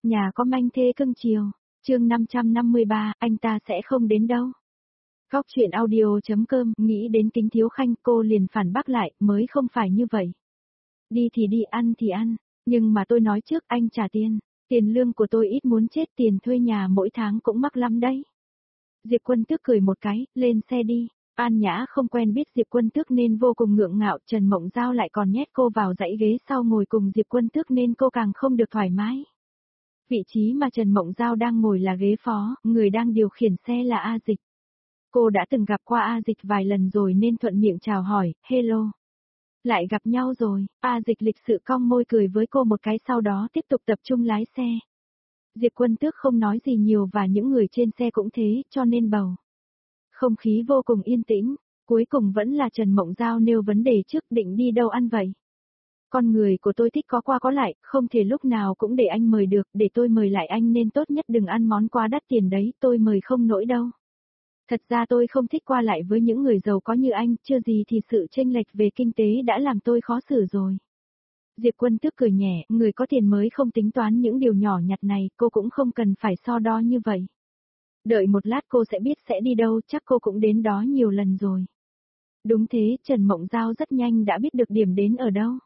Nhà có manh thê cưng chiều. Chương 553, anh ta sẽ không đến đâu. Góc chuyện audio.com, nghĩ đến Kính Thiếu Khanh, cô liền phản bác lại, mới không phải như vậy. Đi thì đi, ăn thì ăn, nhưng mà tôi nói trước anh trả tiền. Tiền lương của tôi ít muốn chết, tiền thuê nhà mỗi tháng cũng mắc lắm đấy. Diệp Quân Tước cười một cái, lên xe đi. An Nhã không quen biết Diệp Quân Tước nên vô cùng ngượng ngạo, Trần Mộng Giao lại còn nhét cô vào dãy ghế sau ngồi cùng Diệp Quân Tước nên cô càng không được thoải mái. Vị trí mà Trần Mộng Giao đang ngồi là ghế phó, người đang điều khiển xe là A Dịch. Cô đã từng gặp qua A Dịch vài lần rồi nên thuận miệng chào hỏi, hello. Lại gặp nhau rồi, A Dịch lịch sự cong môi cười với cô một cái sau đó tiếp tục tập trung lái xe. Diệp Quân Tước không nói gì nhiều và những người trên xe cũng thế, cho nên bầu. Không khí vô cùng yên tĩnh, cuối cùng vẫn là Trần Mộng Giao nêu vấn đề trước, định đi đâu ăn vậy. Con người của tôi thích có qua có lại, không thể lúc nào cũng để anh mời được, để tôi mời lại anh nên tốt nhất đừng ăn món quá đắt tiền đấy, tôi mời không nổi đâu. Thật ra tôi không thích qua lại với những người giàu có như anh, chưa gì thì sự chênh lệch về kinh tế đã làm tôi khó xử rồi. Diệp Quân Tước cười nhẹ, người có tiền mới không tính toán những điều nhỏ nhặt này, cô cũng không cần phải so đo như vậy. Đợi một lát cô sẽ biết sẽ đi đâu, chắc cô cũng đến đó nhiều lần rồi. Đúng thế, Trần Mộng Giao rất nhanh đã biết được điểm đến ở đâu.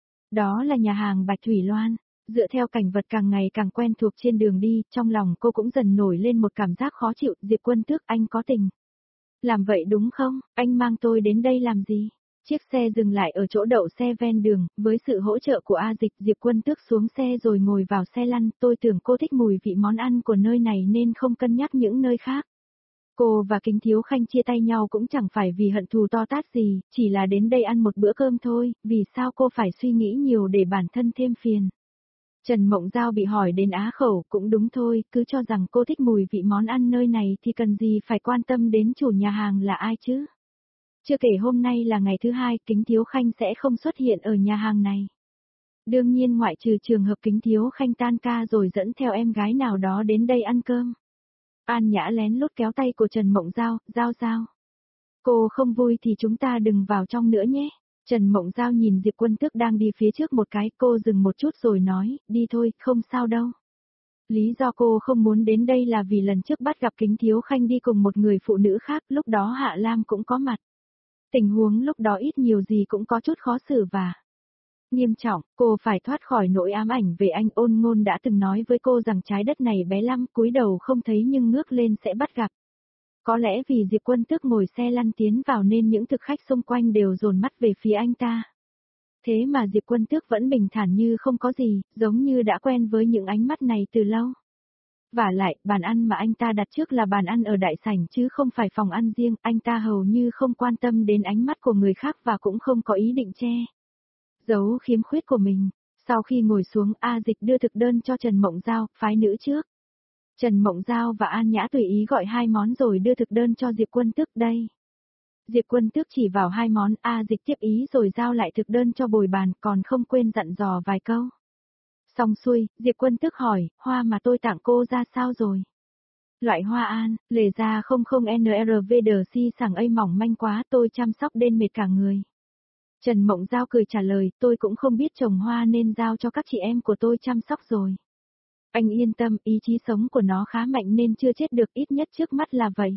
Đó là nhà hàng Bạch Thủy Loan. Dựa theo cảnh vật càng ngày càng quen thuộc trên đường đi, trong lòng cô cũng dần nổi lên một cảm giác khó chịu. Diệp Quân Tước, anh có tình. Làm vậy đúng không? Anh mang tôi đến đây làm gì? Chiếc xe dừng lại ở chỗ đậu xe ven đường, với sự hỗ trợ của A Dịch, Diệp Quân Tước xuống xe rồi ngồi vào xe lăn. Tôi tưởng cô thích mùi vị món ăn của nơi này nên không cân nhắc những nơi khác. Cô và Kính Thiếu Khanh chia tay nhau cũng chẳng phải vì hận thù to tát gì, chỉ là đến đây ăn một bữa cơm thôi, vì sao cô phải suy nghĩ nhiều để bản thân thêm phiền. Trần Mộng Giao bị hỏi đến á khẩu, cũng đúng thôi, cứ cho rằng cô thích mùi vị món ăn nơi này thì cần gì phải quan tâm đến chủ nhà hàng là ai chứ. Chưa kể hôm nay là ngày thứ hai, Kính Thiếu Khanh sẽ không xuất hiện ở nhà hàng này. Đương nhiên ngoại trừ trường hợp Kính Thiếu Khanh tan ca rồi dẫn theo em gái nào đó đến đây ăn cơm. An Nhã lén lút kéo tay của Trần Mộng Giao, Giao. Cô không vui thì chúng ta đừng vào trong nữa nhé. Trần Mộng Giao nhìn Diệp Quân Tước đang đi phía trước một cái, cô dừng một chút rồi nói, đi thôi, không sao đâu. Lý do cô không muốn đến đây là vì lần trước bắt gặp Kính Thiếu Khanh đi cùng một người phụ nữ khác, lúc đó Hạ Lam cũng có mặt. Tình huống lúc đó ít nhiều gì cũng có chút khó xử và nghiêm trọng, cô phải thoát khỏi nỗi ám ảnh về anh. Ôn Ngôn đã từng nói với cô rằng trái đất này bé lắm, cúi đầu không thấy nhưng ngước lên sẽ bắt gặp. Có lẽ vì Diệp Quân Tước ngồi xe lăn tiến vào nên những thực khách xung quanh đều dồn mắt về phía anh ta. Thế mà Diệp Quân Tước vẫn bình thản như không có gì, giống như đã quen với những ánh mắt này từ lâu. Vả lại, bàn ăn mà anh ta đặt trước là bàn ăn ở đại sảnh chứ không phải phòng ăn riêng, anh ta hầu như không quan tâm đến ánh mắt của người khác và cũng không có ý định che giấu khiếm khuyết của mình. Sau khi ngồi xuống, A Dịch đưa thực đơn cho Trần Mộng Giao, phái nữ trước. Trần Mộng Giao và An Nhã tùy ý gọi 2 món rồi đưa thực đơn cho Diệp Quân Tước đây. Diệp Quân Tước chỉ vào 2 món, A Dịch tiếp ý rồi giao lại thực đơn cho bồi bàn, còn không quên dặn dò vài câu. Xong xuôi, Diệp Quân Tước hỏi, hoa mà tôi tặng cô ra sao rồi? Loại hoa an, lề ra 00NRV đờ si sảng ây mỏng manh quá, tôi chăm sóc đến mệt cả người. Trần Mộng Giao cười trả lời, tôi cũng không biết trồng hoa nên giao cho các chị em của tôi chăm sóc rồi. Anh yên tâm, ý chí sống của nó khá mạnh nên chưa chết được, ít nhất trước mắt là vậy.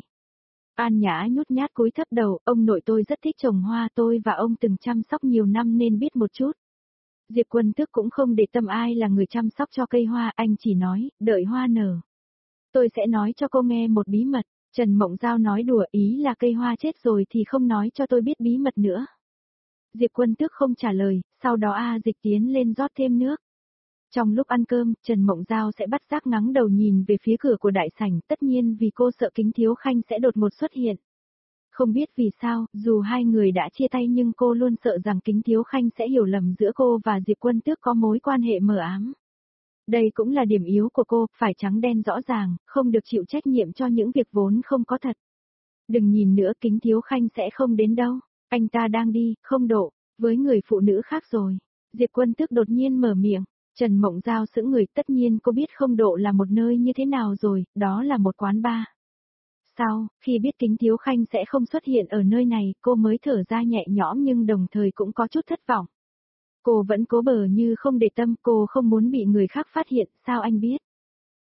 An Nhã nhút nhát cúi thấp đầu, ông nội tôi rất thích trồng hoa, tôi và ông từng chăm sóc nhiều năm nên biết một chút. Diệp Quân Tước cũng không để tâm ai là người chăm sóc cho cây hoa, anh chỉ nói, đợi hoa nở. Tôi sẽ nói cho cô nghe một bí mật. Trần Mộng Giao nói đùa, ý là cây hoa chết rồi thì không nói cho tôi biết bí mật nữa. Diệp Quân Tước không trả lời, sau đó A Dịch tiến lên rót thêm nước. Trong lúc ăn cơm, Trần Mộng Giao sẽ bắt giác ngắng đầu nhìn về phía cửa của đại sảnh, tất nhiên vì cô sợ Kính Thiếu Khanh sẽ đột ngột xuất hiện. Không biết vì sao, dù hai người đã chia tay nhưng cô luôn sợ rằng Kính Thiếu Khanh sẽ hiểu lầm giữa cô và Diệp Quân Tước có mối quan hệ mờ ám. Đây cũng là điểm yếu của cô, phải trắng đen rõ ràng, không được chịu trách nhiệm cho những việc vốn không có thật. Đừng nhìn nữa, Kính Thiếu Khanh sẽ không đến đâu, anh ta đang đi, không độ, với người phụ nữ khác rồi. Diệp Quân Tước đột nhiên mở miệng. Trần Mộng Giao sững người, tất nhiên cô biết không độ là một nơi như thế nào rồi, đó là một quán bar. Sau, khi biết Kính Thiếu Khanh sẽ không xuất hiện ở nơi này, cô mới thở ra nhẹ nhõm nhưng đồng thời cũng có chút thất vọng. Cô vẫn cố bờ như không để tâm, cô không muốn bị người khác phát hiện, sao anh biết?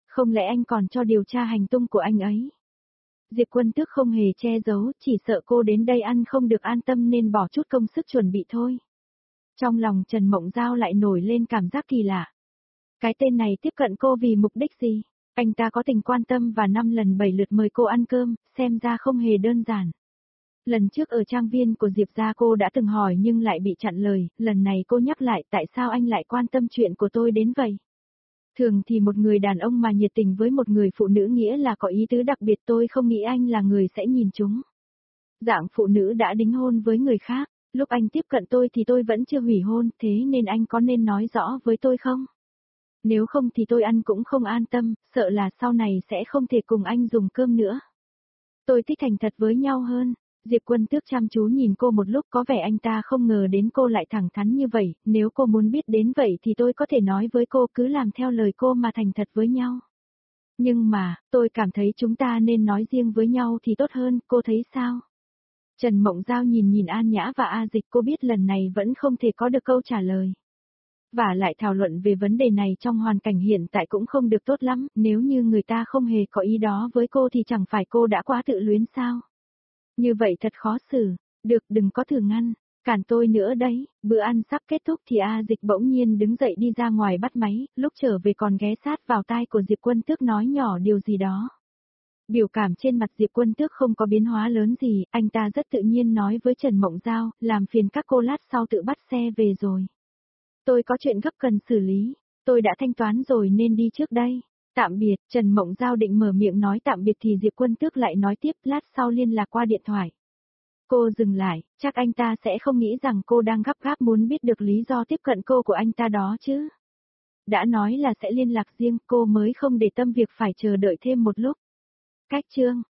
Không lẽ anh còn cho điều tra hành tung của anh ấy? Diệp Quân Tước không hề che giấu, chỉ sợ cô đến đây ăn không được an tâm nên bỏ chút công sức chuẩn bị thôi. Trong lòng Trần Mộng Giao lại nổi lên cảm giác kỳ lạ. Cái tên này tiếp cận cô vì mục đích gì? Anh ta có tình quan tâm và 5 lần 7 lượt mời cô ăn cơm, xem ra không hề đơn giản. Lần trước ở trang viên của Diệp gia cô đã từng hỏi nhưng lại bị chặn lời, lần này cô nhắc lại tại sao anh lại quan tâm chuyện của tôi đến vậy? Thường thì một người đàn ông mà nhiệt tình với một người phụ nữ nghĩa là có ý tứ đặc biệt, tôi không nghĩ anh là người sẽ nhìn chúng. Dạng phụ nữ đã đính hôn với người khác, lúc anh tiếp cận tôi thì tôi vẫn chưa hủy hôn, thế nên anh có nên nói rõ với tôi không? Nếu không thì tôi ăn cũng không an tâm, sợ là sau này sẽ không thể cùng anh dùng cơm nữa. Tôi thích thành thật với nhau hơn. Diệp Quân Tước chăm chú nhìn cô một lúc, có vẻ anh ta không ngờ đến cô lại thẳng thắn như vậy, nếu cô muốn biết đến vậy thì tôi có thể nói với cô, cứ làm theo lời cô mà thành thật với nhau. Nhưng mà, tôi cảm thấy chúng ta nên nói riêng với nhau thì tốt hơn, cô thấy sao? Trần Mộng Giao nhìn An Nhã và A Dịch, cô biết lần này vẫn không thể có được câu trả lời. Và lại thảo luận về vấn đề này trong hoàn cảnh hiện tại cũng không được tốt lắm, nếu như người ta không hề có ý đó với cô thì chẳng phải cô đã quá tự luyến sao? Như vậy thật khó xử, được đừng có thử ngăn, cản tôi nữa đấy. Bữa ăn sắp kết thúc thì A Dịch bỗng nhiên đứng dậy đi ra ngoài bắt máy, lúc trở về còn ghé sát vào tai của Diệp Quân Tước nói nhỏ điều gì đó. Biểu cảm trên mặt Diệp Quân Tước không có biến hóa lớn gì, anh ta rất tự nhiên nói với Trần Mộng Giao, làm phiền các cô lát sau tự bắt xe về rồi. Tôi có chuyện gấp cần xử lý, tôi đã thanh toán rồi nên đi trước đây. Tạm biệt, Trần Mộng Giao định mở miệng nói tạm biệt thì Diệp Quân Tước lại nói tiếp, lát sau liên lạc qua điện thoại. Cô dừng lại, chắc anh ta sẽ không nghĩ rằng cô đang gấp gáp muốn biết được lý do tiếp cận cô của anh ta đó chứ. Đã nói là sẽ liên lạc riêng, cô mới không để tâm việc phải chờ đợi thêm một lúc. Cách chương